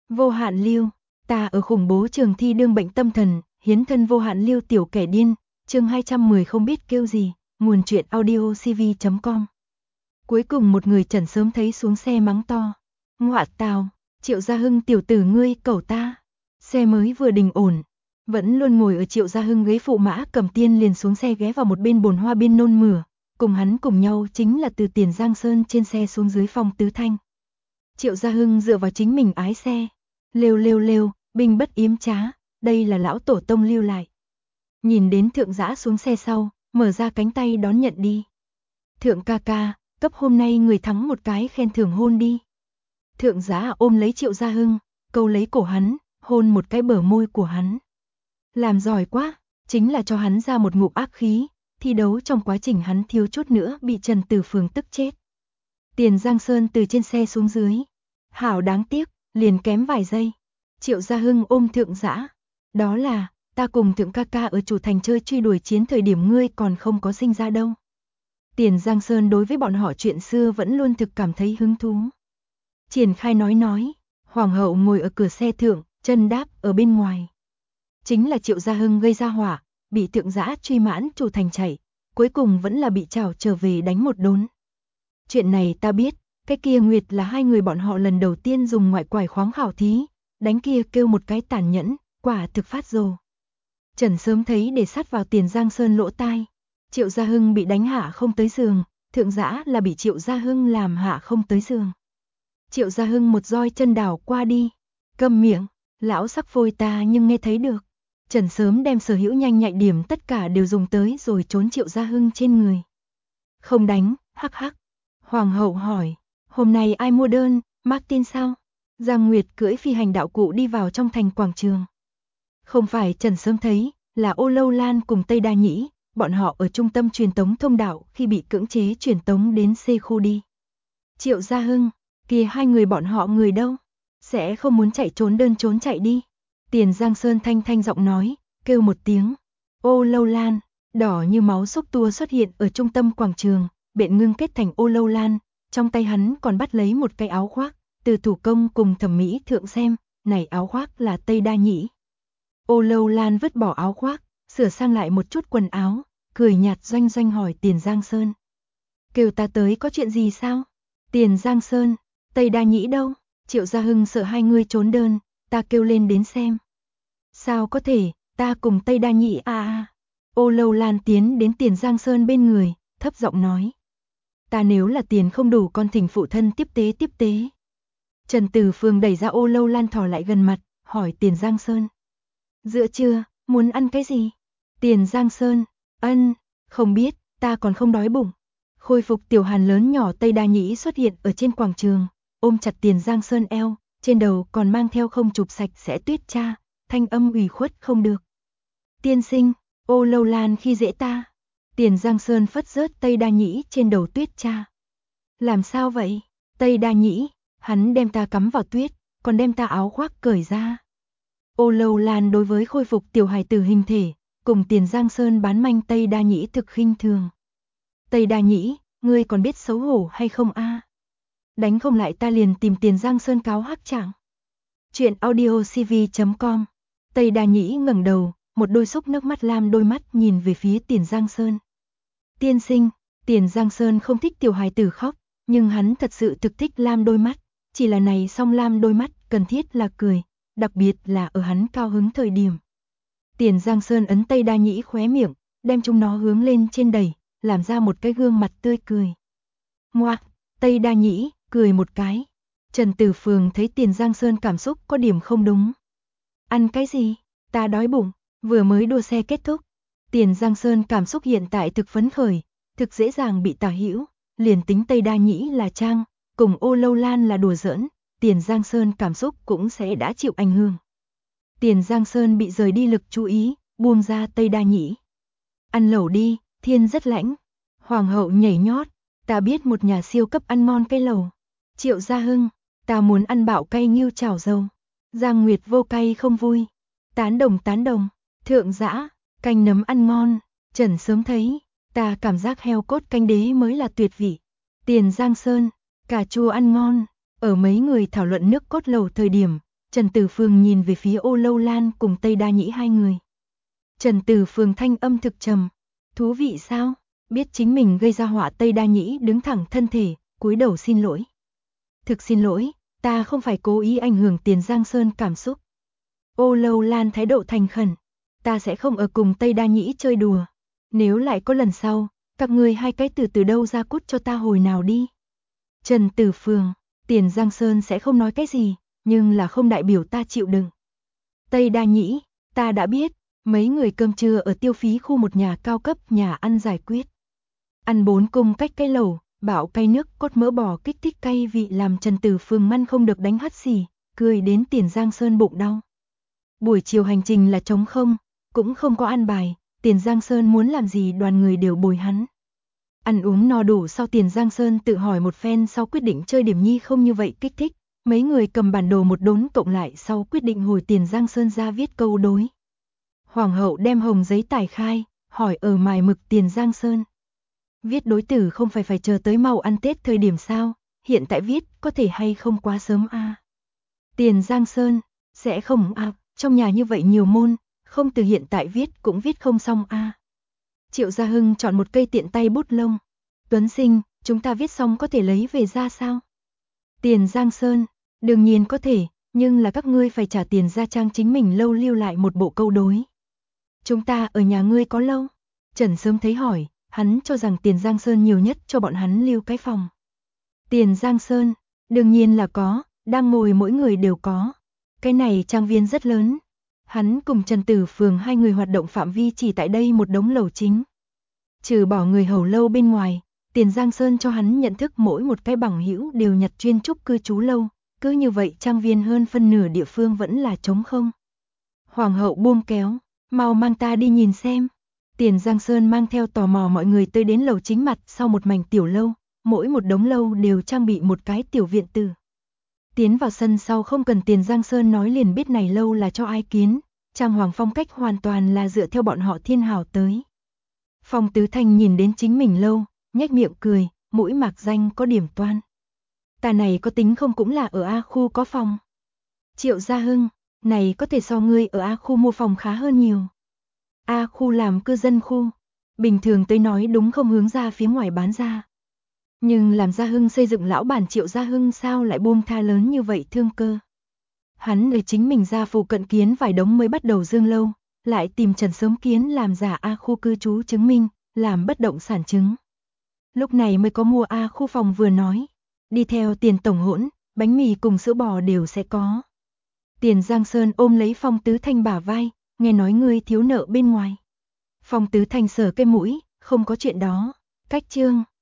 Vô hạn lưu, ta ở khủng bố trường thi đương bệnh tâm thần, hiến thân vô hạn lưu tiểu kẻ điên, chương 210 không biết kêu gì, nguồn truyện audio cv.com. Cuối cùng một người Trần sớm thấy xuống xe mắng to. Ngọa tào, Triệu Gia Hưng tiểu tử ngươi cẩu ta. Xe mới vừa đình ổn, vẫn luôn ngồi ở Triệu Gia Hưng ghế phụ mã Cầm Tiên liền xuống xe ghé vào một bên bồn hoa biên nôn mửa, cùng hắn cùng nhau chính là từ Tiền Giang Sơn trên xe xuống dưới Phong Tứ Thanh. Triệu Gia Hưng dựa vào chính mình ái xe, lêu, binh bất yếm trá, đây là lão tổ tông lưu lại. Nhìn đến Thượng Dã xuống xe sau, mở ra cánh tay đón nhận đi. Thượng ca ca, cấp hôm nay người thắng một cái khen thưởng hôn đi. Thượng Dã ôm lấy Triệu Gia Hưng, câu lấy cổ hắn, hôn một cái bờ môi của hắn. Làm giỏi quá, chính là cho hắn ra một ngụm ác khí, thi đấu trong quá trình hắn thiếu chút nữa bị Trần Tử Phường tức chết. Tiền Giang Sơn từ trên xe xuống dưới. Hảo đáng tiếc, liền kém vài giây. Triệu Gia Hưng ôm Thượng Dã. Đó là, ta cùng Thượng ca ca ở chủ thành chơi truy đuổi chiến thời điểm ngươi còn không có sinh ra đâu. Tiền Giang Sơn đối với bọn họ chuyện xưa vẫn luôn thực cảm thấy hứng thú. Triển khai nói, Hoàng hậu ngồi ở cửa xe thượng, chân đáp ở bên ngoài. Chính là Triệu Gia Hưng gây ra hỏa, bị Thượng Dã truy mãn chủ thành chạy, cuối cùng vẫn là bị trảo trở về đánh một đốn. Chuyện này ta biết, cái kia Nguyệt là hai người bọn họ lần đầu tiên dùng ngoại quải khoáng khảo thí, đánh kia kêu một cái tàn nhẫn, quả thực phát rồ. Trần sớm thấy để sát vào Tiền Giang Sơn lỗ tai, Triệu Gia Hưng bị đánh hạ không tới giường, Thượng Dã là bị Triệu Gia Hưng làm hạ không tới giường. Triệu Gia Hưng một roi chân đảo qua đi, câm miệng, lão sắc phôi ta nhưng nghe thấy được. Trần sớm đem sở hữu nhanh nhạy điểm tất cả đều dùng tới rồi trốn Triệu Gia Hưng trên người. Không đánh, hắc hắc. Hoàng hậu hỏi, hôm nay ai mua đơn, Martin sao? Giang Nguyệt cưỡi phi hành đạo cụ đi vào trong thành quảng trường. Không phải Trần sớm thấy, là Ô Lâu Lan cùng Tây Đa Nhĩ, bọn họ ở trung tâm truyền tống thông đạo khi bị cưỡng chế truyền tống đến C khu đi. Triệu Gia Hưng, kia hai người bọn họ người đâu? Sẽ không muốn chạy trốn đơn trốn chạy đi. Tiền Giang Sơn thanh giọng nói, kêu một tiếng. Ô Lâu Lan, đỏ như máu xúc tua xuất hiện ở trung tâm quảng trường, biện ngưng kết thành Ô Lâu Lan, trong tay hắn còn bắt lấy một cái áo khoác, từ thủ công cùng thẩm mỹ thượng xem, này áo khoác là Tây Đa Nhĩ. Ô Lâu Lan vứt bỏ áo khoác, sửa sang lại một chút quần áo, cười nhạt doanh hỏi Tiền Giang Sơn. Kêu ta tới có chuyện gì sao? Tiền Giang Sơn, Tây Đa Nhĩ đâu? Triệu Gia Hưng sợ hai người trốn đơn, ta kêu lên đến xem. Sao có thể, ta cùng Tây Đa Nhĩ à. Ô Lâu Lan tiến đến Tiền Giang Sơn bên người, thấp giọng nói. Ta nếu là tiền không đủ con thỉnh phụ thân tiếp tế. Trần Tử Phường đẩy ra Ô Lâu Lan thò lại gần mặt, hỏi Tiền Giang Sơn. Giữa trưa, muốn ăn cái gì? Tiền Giang Sơn, không biết, ta còn không đói bụng. Khôi phục tiểu hàn lớn nhỏ Tây Đa Nhĩ xuất hiện ở trên quảng trường, ôm chặt Tiền Giang Sơn eo, trên đầu còn mang theo không chụp sạch sẽ tuyết cha, thanh âm ủy khuất không được. Tiên sinh, Ô Lâu Lan khi dễ ta. Tiền Giang Sơn phất rớt Tây Đa Nhĩ trên đầu tuyết cha. Làm sao vậy? Tây Đa Nhĩ, hắn đem ta cắm vào tuyết, còn đem ta áo khoác cởi ra. Ô Lâu Lan đối với khôi phục tiểu hài tử hình thể, cùng Tiền Giang Sơn bán manh Tây Đa Nhĩ thực khinh thường. Tây Đa Nhĩ, ngươi còn biết xấu hổ hay không a? Đánh không lại ta liền tìm Tiền Giang Sơn cáo hắc trạng. Chuyện audio cv.com. Tây Đa Nhĩ ngẩng đầu, một đôi xúc nước mắt lam đôi mắt nhìn về phía Tiền Giang Sơn. Tiên sinh, Tiền Giang Sơn không thích tiểu hài tử khóc, nhưng hắn thật sự thực thích lam đôi mắt, chỉ là này song lam đôi mắt cần thiết là cười, đặc biệt là ở hắn cao hứng thời điểm. Tiền Giang Sơn ấn Tây Đa Nhĩ khóe miệng, đem chúng nó hướng lên trên đẩy, làm ra một cái gương mặt tươi cười. Ngoạc, Tây Đa Nhĩ, cười một cái. Trần Tử Phường thấy Tiền Giang Sơn cảm xúc có điểm không đúng. Ăn cái gì? Ta đói bụng, vừa mới đua xe kết thúc. Tiền Giang Sơn cảm xúc hiện tại thực phấn khởi, thực dễ dàng bị tà hữu, liền tính Tây Đa Nhĩ là trang, cùng Ô Lâu Lan là đùa giỡn, Tiền Giang Sơn cảm xúc cũng sẽ đã chịu ảnh hưởng. Tiền Giang Sơn bị rời đi lực chú ý, buông ra Tây Đa Nhĩ. Ăn lẩu đi, thiên rất lãnh. Hoàng hậu nhảy nhót, ta biết một nhà siêu cấp ăn ngon cây lẩu. Triệu Gia Hưng, ta muốn ăn bạo cay nghêu chảo dầu. Giang Nguyệt vô cay không vui. Tán đồng. Thượng Dã, canh nấm ăn ngon. Trần sớm thấy, ta cảm giác heo cốt canh đế mới là tuyệt vị. Tiền Giang Sơn, cà chua ăn ngon. Ở mấy người thảo luận nước cốt lẩu thời điểm, Trần Tử Phường nhìn về phía Ô Lâu Lan cùng Tây Đa Nhĩ hai người. Trần Tử Phường thanh âm thực trầm. Thú vị sao? Biết chính mình gây ra họa, Tây Đa Nhĩ đứng thẳng thân thể, cúi đầu xin lỗi. Thực xin lỗi, ta không phải cố ý ảnh hưởng Tiền Giang Sơn cảm xúc. Ô Lâu Lan thái độ thành khẩn. Ta sẽ không ở cùng Tây Đa Nhĩ chơi đùa. Nếu lại có lần sau, các ngươi hai cái từ đâu ra cút cho ta hồi nào đi. Trần Tử Phường, Tiền Giang Sơn sẽ không nói cái gì, nhưng là không đại biểu ta chịu đựng. Tây Đa Nhĩ, ta đã biết, mấy người cơm trưa ở tiêu phí khu một nhà cao cấp nhà ăn giải quyết. Ăn 4 cung cách cái lẩu, bạo cay nước cốt mỡ bò kích thích cay vị làm Trần Tử Phường măn không được đánh hắt xì, cười đến Tiền Giang Sơn bụng đau. Buổi chiều hành trình là trống không, cũng không có ăn bài, Tiền Giang Sơn muốn làm gì đoàn người đều bồi hắn. Ăn uống no đủ sau, Tiền Giang Sơn tự hỏi một phen sau quyết định chơi điểm nhi không như vậy kích thích. Mấy người cầm bản đồ một đốn cộng lại sau quyết định hồi Tiền Giang Sơn ra viết câu đối. Hoàng hậu đem hồng giấy tải khai, hỏi ở mài mực Tiền Giang Sơn. Viết đối tử không phải chờ tới mau ăn Tết thời điểm sao, hiện tại viết có thể hay không quá sớm a? Tiền Giang Sơn, sẽ không a, trong nhà như vậy nhiều môn, không từ hiện tại viết cũng viết không xong a. Triệu Gia Hưng chọn một cây tiện tay bút lông. Tuấn Sinh, chúng ta viết xong có thể lấy về ra sao? Tiền Giang Sơn, đương nhiên có thể, nhưng là các ngươi phải trả tiền gia trang chính mình lâu lưu lại một bộ câu đối. Chúng ta ở nhà ngươi có lâu? Trần sớm thấy hỏi, hắn cho rằng Tiền Giang Sơn nhiều nhất cho bọn hắn lưu cái phòng. Tiền Giang Sơn, đương nhiên là có, đang ngồi mỗi người đều có. Cái này trang viên rất lớn. Hắn cùng Trần Tử Phường hai người hoạt động phạm vi chỉ tại đây một đống lầu chính. Trừ bỏ người hầu lâu bên ngoài, Tiền Giang Sơn cho hắn nhận thức mỗi một cái bằng hữu đều nhặt chuyên trúc cư trú lâu, cứ như vậy trang viên hơn phân nửa địa phương vẫn là trống không. Hoàng hậu buông kéo, mau mang ta đi nhìn xem. Tiền Giang Sơn mang theo tò mò mọi người tới đến lầu chính mặt sau một mảnh tiểu lâu, mỗi một đống lâu đều trang bị một cái tiểu viện tử. Tiến vào sân sau không cần Tiền Giang Sơn nói liền biết này lâu là cho ai kiến, trang hoàng phong cách hoàn toàn là dựa theo bọn họ Thiên Hào tới. Phong Tứ Thanh nhìn đến chính mình lâu, nhếch miệng cười, mũi mạc danh có điểm toan. Ta này có tính không cũng là ở A khu có phòng. Triệu Gia Hưng, này có thể so ngươi ở A khu mua phòng khá hơn nhiều. A khu làm cư dân khu, bình thường tới nói đúng không hướng ra phía ngoài bán ra. Nhưng làm Gia Hưng xây dựng lão bản Triệu Gia Hưng sao lại buông tha lớn như vậy thương cơ. Hắn ở chính mình ra phụ cận kiến vài đống mới bắt đầu dương lâu, lại tìm Trần Sớm Kiến làm giả A khu cư trú chứng minh, làm bất động sản chứng. Lúc này mới có mua A khu phòng vừa nói, đi theo Tiền tổng hỗn, bánh mì cùng sữa bò đều sẽ có. Tiền Giang Sơn ôm lấy Phong Tứ Thanh bả vai, nghe nói ngươi thiếu nợ bên ngoài. Phong Tứ Thanh sờ cái mũi, không có chuyện đó, cách chương.